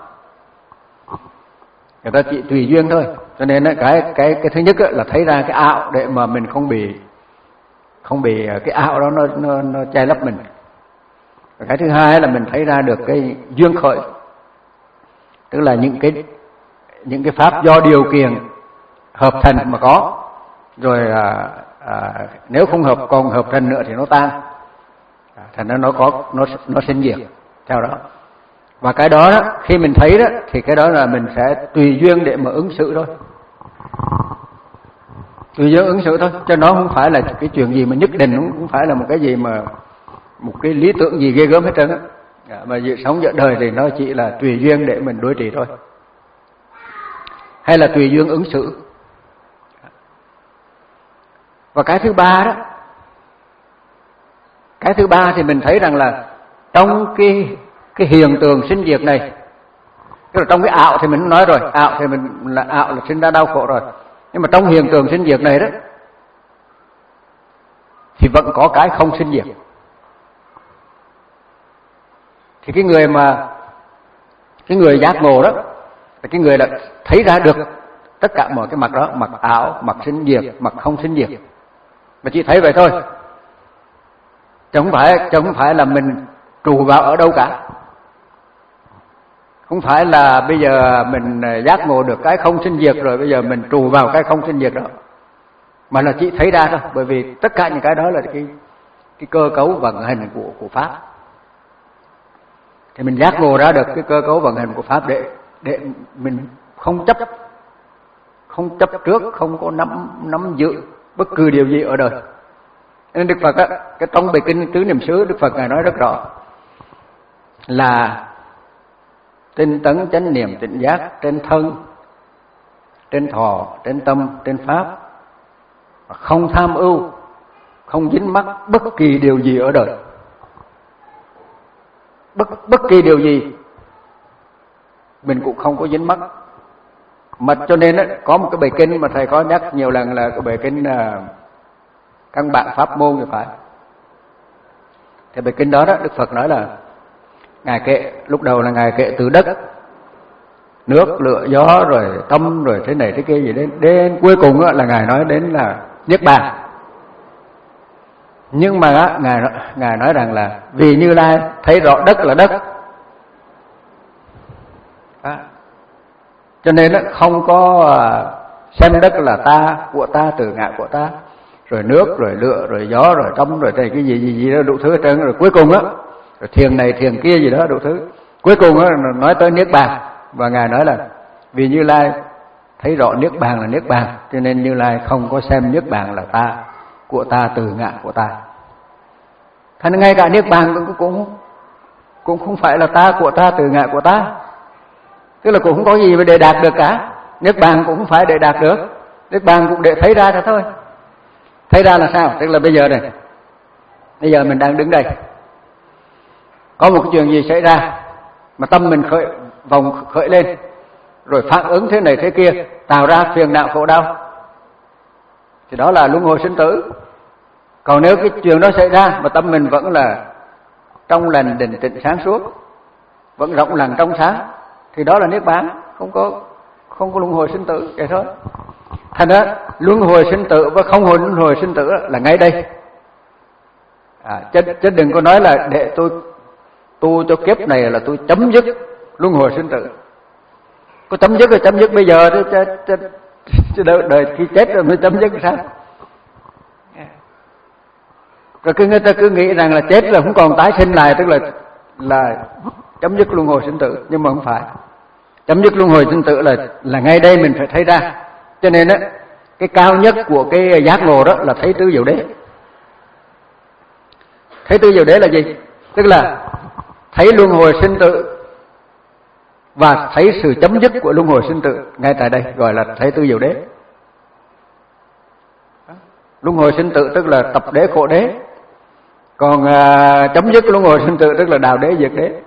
[SPEAKER 1] người ta chỉ tùy duyên thôi. Cho nên á, cái cái cái thứ nhất á, là thấy ra cái ảo để mà mình không bị không bị cái ảo đó nó nó, nó che lấp mình. Cái thứ hai là mình thấy ra được cái duyên khởi, tức là những cái những cái pháp do điều kiện hợp thành mà có, rồi à, à, nếu không hợp còn hợp thành nữa thì nó tan, à, thành ra nó có nó nó sinh diệt theo đó. Và cái đó, đó khi mình thấy đó thì cái đó là mình sẽ tùy duyên để mà ứng xử thôi, tùy duyên ứng xử thôi, cho nó không phải là cái chuyện gì mà nhất định, cũng không phải là một cái gì mà một cái lý tưởng gì ghê gớm hết trơn á. Mà dự sống giữa đời thì nó chỉ là tùy duyên để mình đối trị thôi, hay là tùy duyên ứng xử. Và cái thứ ba đó, cái thứ ba thì mình thấy rằng là trong cái cái hiện tượng sinh diệt này, tức là trong cái ảo thì mình nói rồi, ảo thì mình là ảo là sinh ra đau khổ rồi, nhưng mà trong hiện tượng sinh diệt này đó thì vẫn có cái không sinh diệt. Thì cái người mà cái người giác ngộ đó là cái người là thấy ra được tất cả mọi cái mặt đó, mặt ảo, mặt sinh diệt, mặt không sinh diệt, mà chỉ thấy vậy thôi, chứ không phải chứ không phải là mình trụ vào ở đâu cả. Không phải là bây giờ mình giác ngộ được cái không sinh diệt rồi bây giờ mình trụ vào cái không sinh diệt đó, mà là chỉ thấy ra thôi. Bởi vì tất cả những cái đó là cái cái cơ cấu vận hành của của pháp. Thì mình giác ngộ ra được cái cơ cấu vận hành của pháp để để mình không chấp không chấp trước, không có nắm nắm giữ bất cứ điều gì ở đời. Nên Đức Phật á, cái trong bài kinh Tứ Niệm xứ, Đức Phật ngài nói rất rõ là tinh tấn chánh niệm tỉnh giác trên thân, trên thọ, trên tâm, trên pháp, không tham ưu, không dính mắc bất kỳ điều gì ở đời. Bất bất kỳ điều gì mình cũng không có dính mắc. Mà cho nên á, có một cái bài kinh mà thầy có nhắc nhiều lần là cái bài kinh uh, căn bản pháp môn thì phải. Thì bài kinh đó đó Đức Phật nói là ngài kệ, lúc đầu là ngài kệ từ đất, nước, lửa, gió, rồi tâm, rồi thế này thế kia gì đến đến cuối cùng á, là ngài nói đến là niết bàn. Nhưng mà á, ngài ngài nói rằng là vì Như Lai thấy rõ đất là đất, đó. Cho nên á, không có xem đất là ta, của ta, từ ngã của ta, rồi nước, rồi lửa, rồi gió, rồi tâm, rồi cái gì gì gì đó đủ thứ hết trơn. Rồi cuối cùng á, rồi thiền này thiền kia gì đó đủ thứ, cuối cùng á nói tới niết bàn. Và ngài nói là vì Như Lai thấy rõ niết bàn là niết bàn, cho nên Như Lai không có xem niết bàn là ta, của ta, từ ngã của ta. Thành ngay cả niết bàn cũng cũng cũng không phải là ta, của ta, từ ngã của ta, tức là cũng không có gì để đạt được cả. Niết bàn cũng không phải để đạt được, niết bàn cũng để thấy ra thôi. Thấy ra là sao? Tức là bây giờ này, bây giờ mình đang đứng đây, có một cái chuyện gì xảy ra mà tâm mình khởi vòng khởi lên, rồi phản ứng thế này thế kia, tạo ra phiền não khổ đau, thì đó là luân hồi sinh tử. Còn nếu cái chuyện đó xảy ra mà tâm mình vẫn là trong lành định tĩnh sáng suốt, vẫn rộng lặng trong sáng, thì đó là niết bàn, không có không có luân hồi sinh tử vậy thôi. Thành ra luân hồi sinh tử và không hồi luân hồi sinh tử là ngay đây. À, chứ, chứ đừng có nói là để tôi tu cho kiếp này là tôi chấm dứt luân hồi sinh tử. Có chấm dứt rồi chấm dứt bây giờ chứ, chứ, chứ, chứ đời khi chết rồi mới chấm dứt sao? Rồi cứ người ta cứ nghĩ rằng là chết là không còn tái sinh lại, tức là là chấm dứt luân hồi sinh tử, nhưng mà không phải. Chấm dứt luân hồi sinh tử là là ngay đây mình phải thấy ra. Cho nên á, cái cao nhất của cái giác ngộ đó là thấy tứ diệu đế. Thấy tứ diệu đế là gì? Tức là thấy luân hồi sinh tử và thấy sự chấm dứt của luân hồi sinh tử ngay tại đây, gọi là thấy tứ diệu đế. Luân hồi sinh tử tức là tập đế khổ đế, còn à, chấm dứt luân hồi sinh tử tức là đạo đế diệt đế.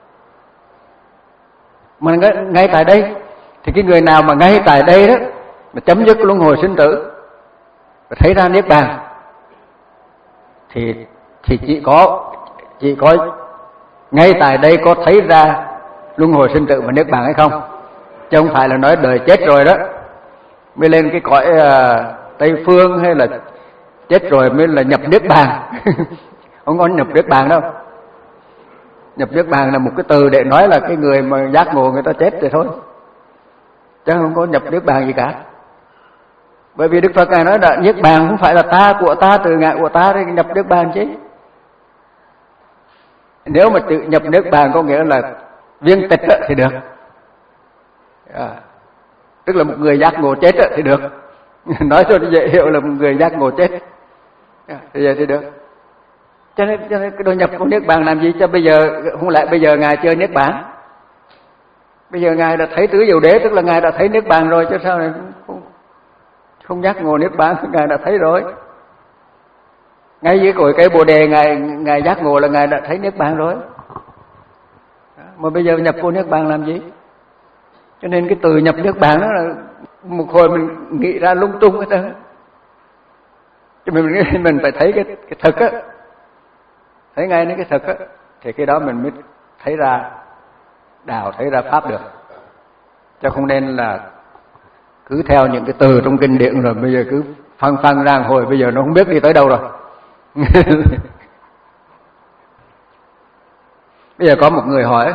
[SPEAKER 1] Mà ngay, ngay tại đây thì cái người nào mà ngay tại đây đó mà chấm dứt luân hồi sinh tử và thấy ra niết bàn thì thì chỉ có chỉ có ngay tại đây có thấy ra luân hồi sinh tử và niết bàn hay không, chứ không phải là nói đời chết rồi đó mới lên cái cõi uh, Tây Phương, hay là chết rồi mới là nhập niết bàn. Không có nhập niết bàn đâu. Nhập niết bàn là một cái từ để nói là cái người mà giác ngộ người ta chết rồi thôi, chứ không có nhập niết bàn gì cả. Bởi vì Đức Phật ngài nói là niết bàn không phải là ta, của ta, từ ngã của ta, để nhập niết bàn chứ. Nếu mà tự nhập niết bàn có nghĩa là viên tịch thì được, à, tức là một người giác ngộ chết thì được. Nói cho nó dễ hiểu là một người giác ngộ chết, à, thì vậy thì được. Cho nên, cho nên cái đồ nhập của niết bàn làm gì cho bây giờ, không lẽ bây giờ ngài chơi niết bàn? Bây giờ ngài đã thấy tứ diệu đế, tức là ngài đã thấy niết bàn rồi, chứ sao này không, không giác ngộ niết bàn, ngài đã thấy rồi. Ngay dưới cội cây Bồ Đề ngài ngài giác ngộ là ngài đã thấy niết bàn rồi. Mà bây giờ nhập vô niết bàn làm gì? Cho nên cái từ nhập niết bàn đó là một hồi mình nghĩ ra lung tung hết trơn. Cho mình mình phải thấy cái cái thực á, thấy ngay đến cái thực á, thì cái đó mình mới thấy ra đạo, thấy ra pháp được. Chứ không nên là cứ theo những cái từ trong kinh điển rồi bây giờ cứ phăng phăng ra hồi bây giờ nó không biết đi tới đâu rồi. Bây giờ có một người hỏi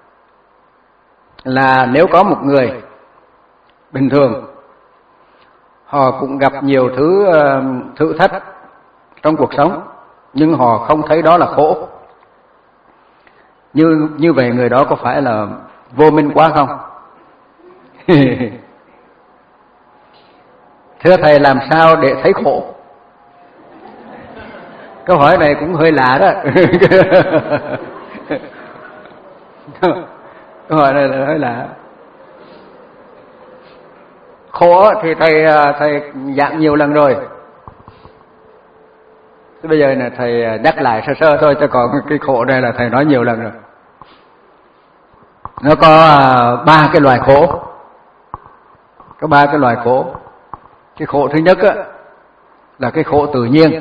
[SPEAKER 1] là nếu có một người bình thường, họ cũng gặp nhiều thứ thử thách trong cuộc sống, nhưng họ không thấy đó là khổ, như như vậy người đó có phải là vô minh quá không? Thưa thầy, làm sao để thấy khổ? Câu hỏi này cũng hơi lạ đó. Câu hỏi này là hơi lạ. Khổ thì thầy thầy giảng nhiều lần rồi. Thế bây giờ là thầy nhắc lại sơ sơ thôi, chứ còn cái khổ này là thầy nói nhiều lần rồi. Nó có ba cái loài khổ. Có ba cái loài khổ. Cái khổ thứ nhất á, là cái khổ tự nhiên.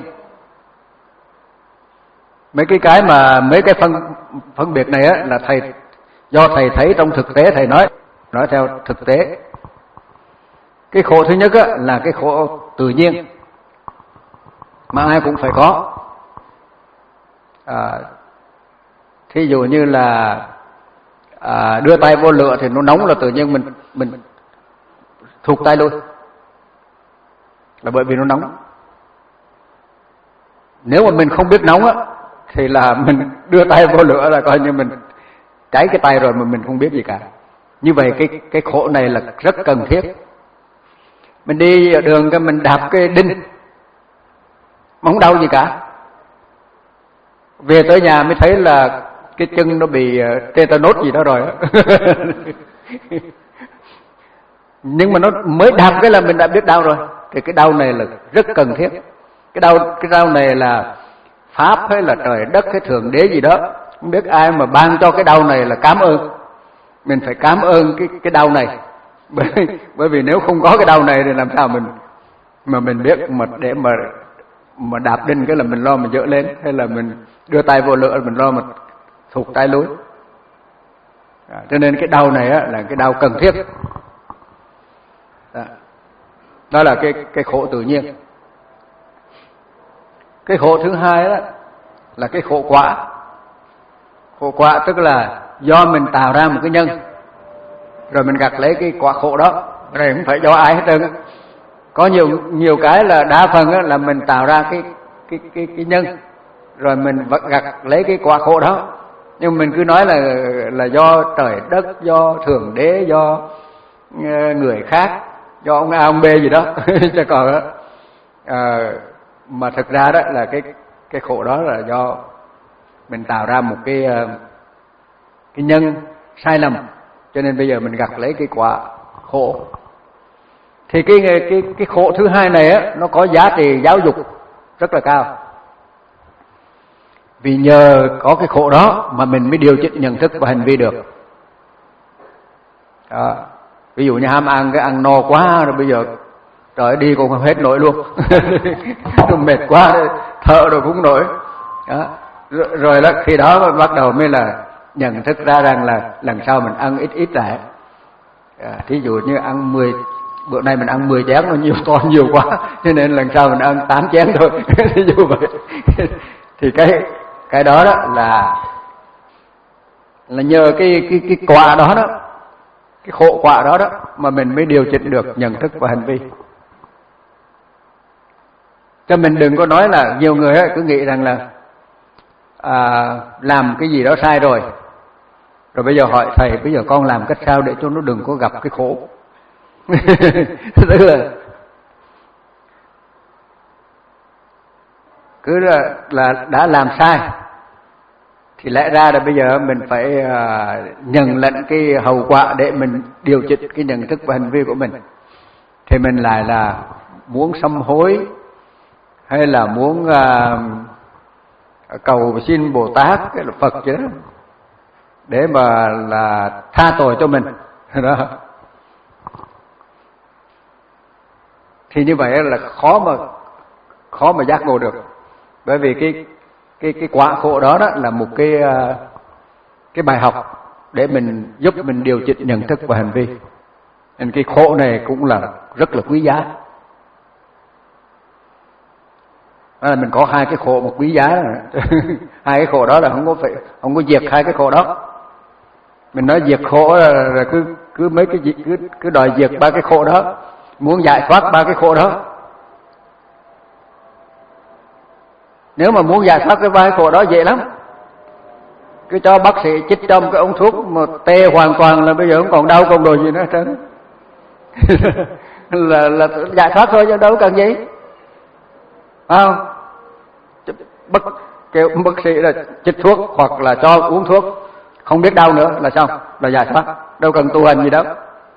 [SPEAKER 1] Mấy cái cái mà mấy cái phân phân biệt này á là thầy do thầy thấy trong thực tế, thầy nói nói theo thực tế. Cái khổ thứ nhất á là cái khổ tự nhiên mà ai cũng phải có. À, thí dụ như là à, đưa tay vô lửa thì nó nóng là tự nhiên mình mình thụt tay luôn, là bởi vì nó nóng. Nếu mà mình không biết nóng á thì là mình đưa tay vô lửa là coi như mình cháy cái tay rồi mà mình không biết gì cả. Như vậy cái cái khổ này là rất cần thiết. Mình đi ở đường cái mình đạp cái đinh mà không đau gì cả, về tới nhà mới thấy là cái chân nó bị tetanus gì đó rồi. Nhưng mà nó mới đạp cái là mình đã biết đau rồi. Thì cái đau này là rất cần thiết. Cái đau cái đau này là pháp hay là trời đất hay thượng đế gì đó, không biết ai mà ban cho cái đau này là cảm ơn. Mình phải cảm ơn cái cái đau này. Bởi, bởi vì nếu không có cái đau này thì làm sao mình mà mình biết mà để mà mà đạp đinh cái là mình lo mà dỡ lên, hay là mình đưa tay vô lửa mình lo mà thụt tay lối. À, cho nên cái đau này á, là cái đau cần thiết. Đó, đó là cái cái khổ tự nhiên. Cái khổ thứ hai đó là cái khổ quả. Khổ quả tức là do mình tạo ra một cái nhân rồi mình gặt lấy cái quả khổ đó. Cái này không phải do ai hết trơn. Có nhiều nhiều cái là đa phần á, là mình tạo ra cái cái cái cái nhân rồi mình gặt lấy cái quả khổ đó. Nhưng mình cứ nói là là do trời đất, do thượng đế, do người khác, do ông A ông B gì đó. Chứ còn á, à, mà thực ra đó là cái cái khổ đó là do mình tạo ra một cái cái nhân sai lầm, cho nên bây giờ mình gặt lấy cái quả khổ. Thì cái cái cái khổ thứ hai này á, nó có giá trị giáo dục rất là cao. Vì nhờ có cái khổ đó mà mình mới điều chỉnh nhận thức và hành vi được. Đó. Ví dụ như ham ăn cái ăn no quá rồi bây giờ trời đi cũng không hết nổi luôn. Nó mệt quá thở rồi cũng nổi. Đó. Rồi, rồi đó, khi đó bắt đầu mới là nhận thức ra rằng là lần sau mình ăn ít ít lại. À, thí dụ như ăn mười bữa nay mình ăn mười chén nó nhiều to nhiều quá, cho nên lần sau mình ăn tám chén thôi. Thí dụ vậy. Thì cái cái đó đó là là nhờ cái cái cái quả đó đó, cái khổ quả đó đó mà mình mới điều chỉnh được nhận thức và hành vi. Cho mình đừng có nói là nhiều người ấy cứ nghĩ rằng là à, làm cái gì đó sai rồi, rồi bây giờ hỏi thầy bây giờ con làm cách sao để cho nó đừng có gặp cái khổ. Tức là cứ là, là đã làm sai thì lẽ ra là bây giờ mình phải uh, nhận lệnh cái hậu quả để mình điều chỉnh cái nhận thức và hành vi của mình. Thì mình lại là muốn sám hối hay là muốn uh, cầu xin Bồ Tát cái là Phật chứ đó, để mà là tha tội cho mình đó. Thì như vậy là khó mà khó mà giác ngộ được. Bởi vì cái cái cái quả khổ đó đó là một cái cái bài học để mình giúp mình điều chỉnh nhận thức và hành vi. Nên cái khổ này cũng là rất là quý giá. Đó là mình có hai cái khổ một quý giá. Hai cái khổ đó là không có phải không có diệt hai cái khổ đó. Mình nói diệt khổ là, là cứ cứ mấy cái gì cứ cứ đòi diệt ba cái khổ đó, muốn giải thoát ba cái khổ đó. Nếu mà muốn giải thoát cái ba cái khổ đó dễ lắm. Cứ cho bác sĩ chích trong cái ống thuốc mà tê hoàn toàn là bây giờ không còn đau còn đồ gì nữa hết trơn. là, là giải thoát thôi chứ đâu cần gì. Phải không? Bất kêu bác sĩ là chích thuốc hoặc là cho uống thuốc không biết đau nữa là xong, là giải thoát, đâu cần tu hành gì đâu.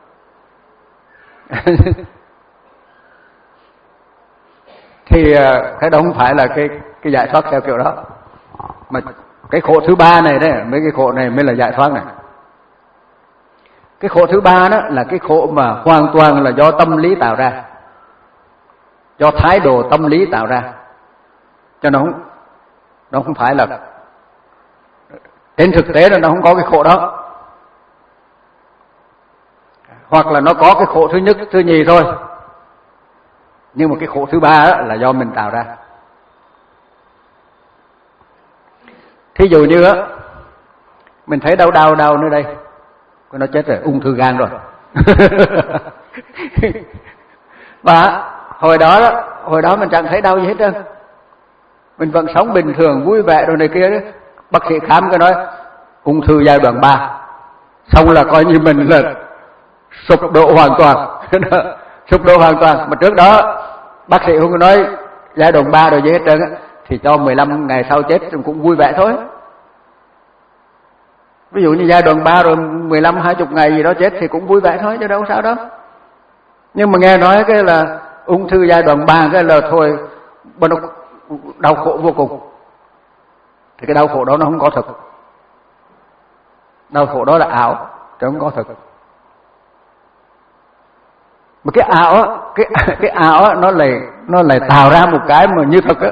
[SPEAKER 1] Thì cái đó không phải là cái cái giải thoát theo kiểu đó, mà cái khổ thứ ba này đấy, mấy cái khổ này mới là giải thoát này. Cái khổ thứ ba đó là cái khổ mà hoàn toàn là do tâm lý tạo ra, do thái độ tâm lý tạo ra, cho nó không, nó không phải là trên thực tế là nó không có cái khổ đó, hoặc là nó có cái khổ thứ nhất thứ nhì thôi, nhưng mà cái khổ thứ ba là do mình tạo ra. Thí dụ như á, mình thấy đau đau đau nơi đây, nó chết rồi, ung thư gan rồi. Và hồi đó đó, hồi đó mình chẳng thấy đau gì hết trơn, mình vẫn sống bình thường vui vẻ rồi này kia đó. Bác sĩ khám cái nói ung thư giai đoạn ba, xong là coi như mình là sụp đổ hoàn toàn. Sụp đổ hoàn toàn. Mà trước đó bác sĩ không có nói giai đoạn ba rồi gì hết trơn á, thì cho mười lăm ngày sau chết cũng vui vẻ thôi. Ví dụ như giai đoạn ba rồi mười lăm hai mươi ngày gì đó chết thì cũng vui vẻ thôi, chứ đâu sao đâu. Nhưng mà nghe nói cái là ung thư giai đoạn ba cái là thôi, nó đau khổ vô cùng. Thì cái đau khổ đó nó không có thực. Đau khổ đó là ảo, chứ không có thực. Mà cái ảo á, cái cái ảo á, nó lại nó lại tạo ra một cái mà như thực á.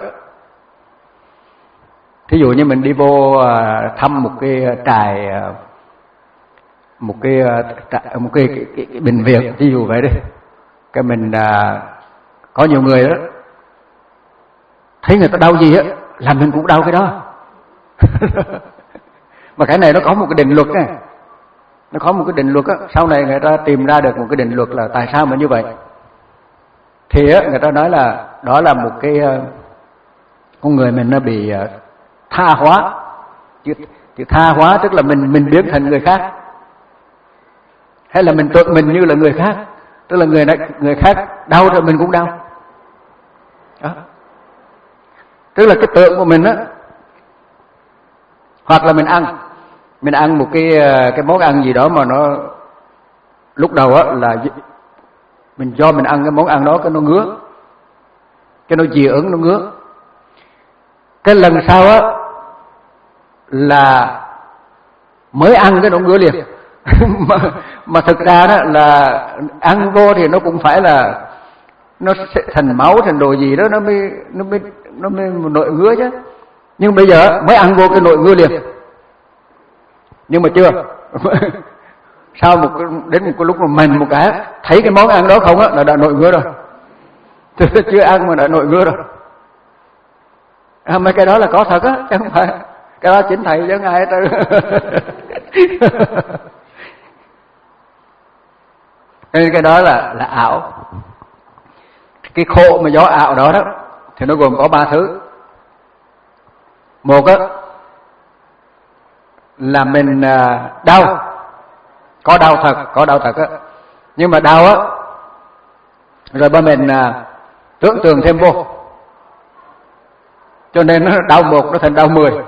[SPEAKER 1] Thí dụ như mình đi vô thăm một cái trại, một cái một cái, cái, cái, cái bệnh viện, thí dụ vậy đi, cái mình có nhiều người đó thấy người ta đau gì á là mình cũng đau cái đó. Mà cái này nó có một cái định luật này, nó có một cái định luật á, sau này người ta tìm ra được một cái định luật là tại sao mà như vậy. Thì á, người ta nói là đó là một cái con người mình nó bị tha hóa. Chữ, chữ tha hóa tức là mình mình biến thành người khác, hay là mình tưởng mình như là người khác, tức là người này, người khác đau rồi mình cũng đau. Đó. Tức là cái tượng của mình á, hoặc là mình ăn, mình ăn một cái cái món ăn gì đó mà nó lúc đầu á là mình do mình ăn cái món ăn đó cái nó ngứa, cái nó dị ứng nó ngứa. Cái lần sau á là mới ăn cái nó ngứa liền. mà, mà thực ra đó là ăn vô thì nó cũng phải là nó sẽ thành máu thành đồ gì đó nó mới nó mới nó mới nội ngứa chứ. Nhưng bây giờ mới ăn vô cái nội ngứa liền. Nhưng mà chưa. Sau một đến một cái lúc mà mình một cái thấy cái món ăn đó không á là đã nội ngứa rồi. Chưa ăn mà đã nội ngứa rồi. À, mấy cái đó là có thật á, chứ không phải cái đó chính thầy chứ ai hết. Nên cái đó là là ảo. Cái khổ mà do ảo đó đó thì nó gồm có ba thứ. Một á là mình đau, có đau thật, có đau thật á, nhưng mà đau á rồi ba mình tưởng tượng thêm vô, cho nên nó đau một nó thành đau mười.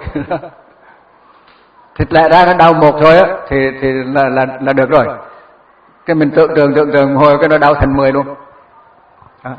[SPEAKER 1] Thì lẽ ra nó đau một thôi á thì thì là là là được rồi. Cái mình tưởng tượng tưởng tượng hồi cái nó đau thành mười luôn. Đó.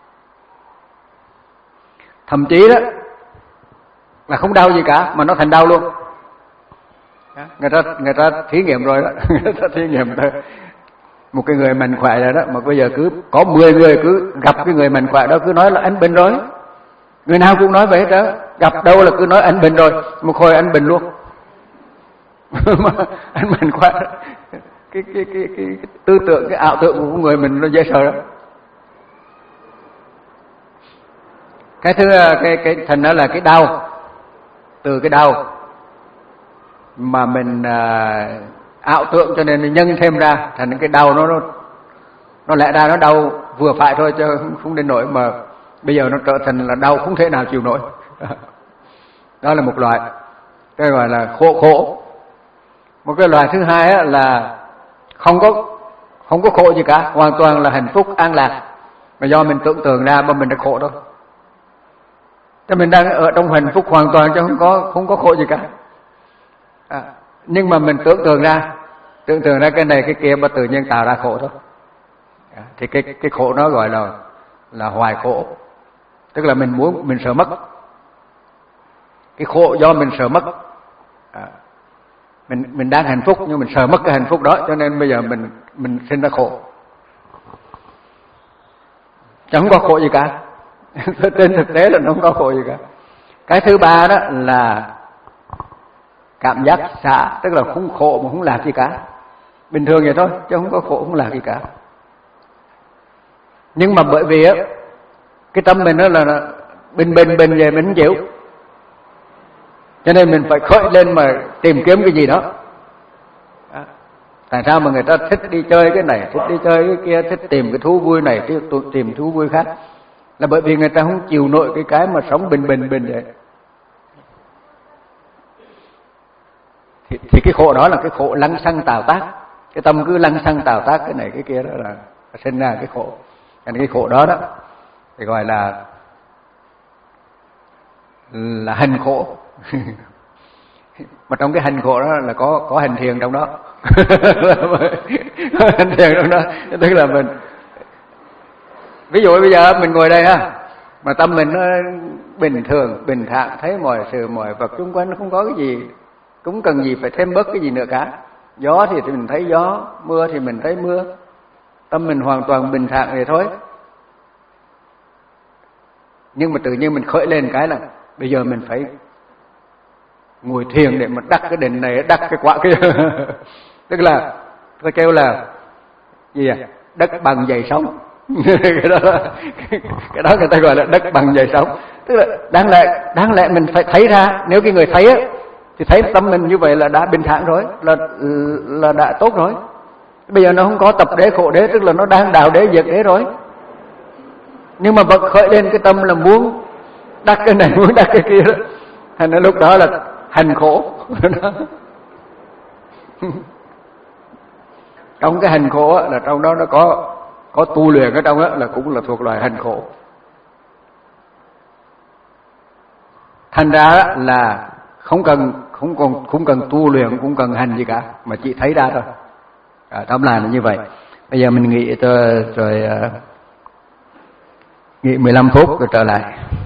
[SPEAKER 1] Thậm chí đó là không đau gì cả mà nó thành đau luôn. Đó. Người ta người ta thí nghiệm rồi đó, người ta thí nghiệm rồi. Một cái người mạnh khỏe rồi đó mà bây giờ cứ có mười người cứ gặp cái người mạnh khỏe đó cứ nói là anh bệnh rồi. Người nào cũng nói vậy hết đó, gặp đâu là cứ nói anh bệnh rồi, một hồi anh bệnh luôn. Mà anh mạnh khỏe. Cái, cái, cái, cái, cái tư tưởng, cái ảo tưởng của người mình nó dễ sợ đó. Cái thứ cái cái thành đó là cái đau, từ cái đau mà mình à, ảo tưởng cho nên nhân thêm ra thành cái đau nó nó nó lẽ ra nó đau vừa phải thôi chứ không đến nỗi mà bây giờ nó trở thành là đau không thể nào chịu nổi. Đó là một loại, cái gọi là khổ khổ. Một cái loại thứ hai á là không có không có khổ gì cả, hoàn toàn là hạnh phúc an lạc, mà do mình tưởng tượng ra mà mình đã khổ thôi. Cho mình đang ở trong hạnh phúc hoàn toàn chứ không có không có khổ gì cả. À, nhưng mà mình tưởng tượng ra, tưởng tượng ra cái này cái kia mà tự nhiên tạo ra khổ thôi. À, thì cái cái khổ nó gọi là là hoài khổ, tức là mình muốn mình sợ mất. Cái khổ do mình sợ mất. À, mình mình đang hạnh phúc nhưng mình sợ mất cái hạnh phúc đó, cho nên bây giờ mình mình sinh ra khổ. Chẳng có khổ gì cả. Trên thực tế là nó không có khổ gì cả. Cái thứ ba đó là cảm giác xả, tức là không khổ mà không lạc gì cả, bình thường vậy thôi chứ không có khổ không lạc gì cả. Nhưng mà bởi vì á cái tâm mình đó là bình bình bình về mình không chịu, cho nên mình phải khởi lên mà tìm kiếm cái gì đó. À, tại sao mà người ta thích đi chơi cái này, thích đi chơi cái kia, thích tìm cái thú vui này, tìm thú vui khác, là bởi vì người ta không chịu nổi cái cái mà sống bình bình bình vậy. Thì, thì cái khổ đó là cái khổ lăng xăng tạo tác, cái tâm cứ lăng xăng tạo tác cái này cái kia đó là sinh ra cái khổ. Cái cái khổ đó đó thì gọi là là hành khổ. Mà trong cái hành khổ đó là có có hành thiền trong đó. Hành thiền trong đó, tức là mình ví dụ bây giờ mình ngồi đây ha, mà tâm mình nó bình thường, bình thản, thấy mọi sự mọi vật xung quanh nó không có cái gì, cũng cần gì phải thêm bớt cái gì nữa cả. Gió thì mình thấy gió, mưa thì mình thấy mưa, tâm mình hoàn toàn bình thản vậy thôi. Nhưng mà tự nhiên mình khởi lên cái là bây giờ mình phải ngồi thiền để mà đắc cái định này, đắc cái quả kia. Tức là tôi kêu là gì à? Đất bằng dày sóng. Cái đó cái đó người ta gọi là đất bằng dày sóng. Tức là đáng lẽ đáng lẽ mình phải thấy ra, nếu cái người thấy á thì thấy tâm mình như vậy là đã bình thản rồi, là là đã tốt rồi. Bây giờ nó không có tập đế khổ đế, tức là nó đang đạo đế diệt đế rồi. Nhưng mà vẫn khởi lên cái tâm là muốn đắc cái này, muốn đắc cái kia đó. Thành ra lúc đó là hành khổ. Trong cái hành khổ là trong đó nó có có tu luyện ở trong đó là cũng là thuộc loại hành khổ. Thành ra là không cần không còn không cần tu luyện, cũng cần hành gì cả, mà chỉ thấy ra thôi. À, tóm lại là như vậy. Bây giờ mình nghỉ rồi, rồi uh, nghỉ mười lăm phút rồi trở lại.